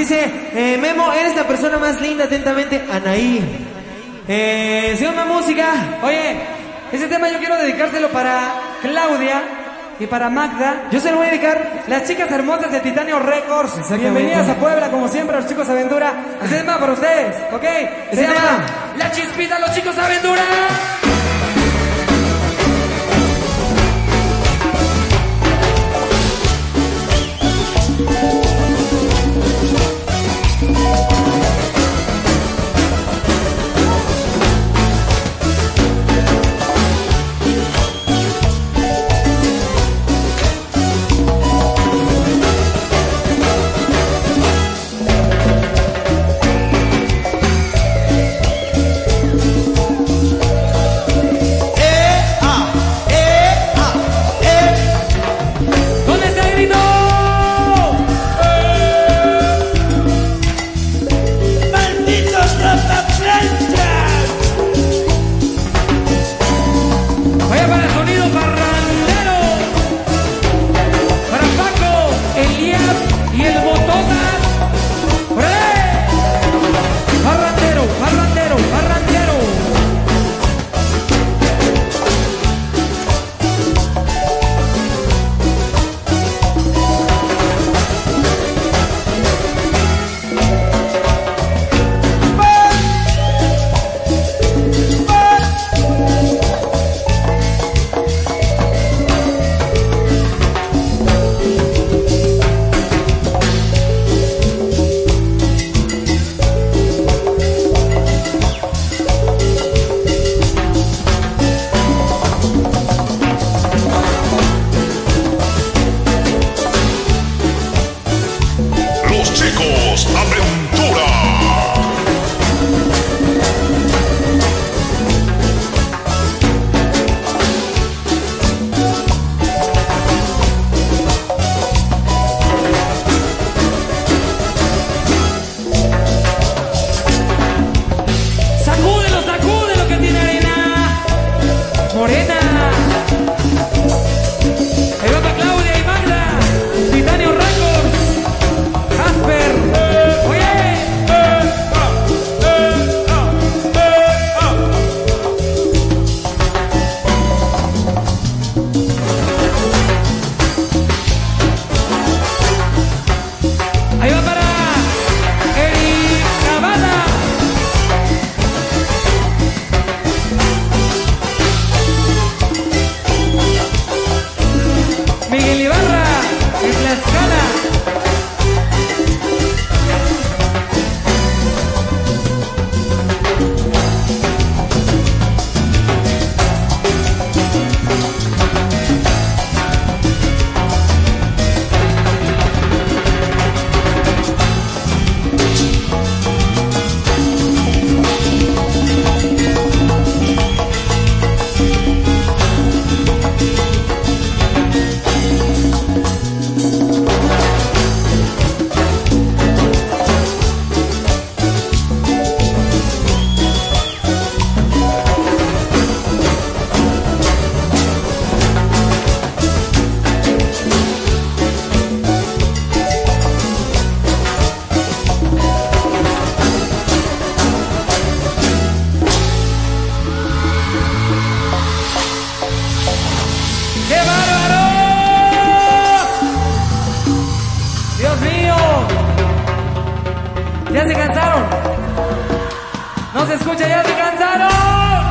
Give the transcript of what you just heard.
Dice, Memo, eres la persona más linda, atentamente, Anaí. Si una música, oye, ese tema yo quiero dedicárselo para Claudia y para Magda. Yo se lo voy a dedicar, las chicas hermosas de Titanio Records. Bienvenidas a Puebla, como siempre, los chicos Aventura. Ese tema para ustedes, ¿ok? Se llama La Chispita, los chicos Aventura. ¿Ya se cansaron? ¿No se escucha? ¿Ya se cansaron?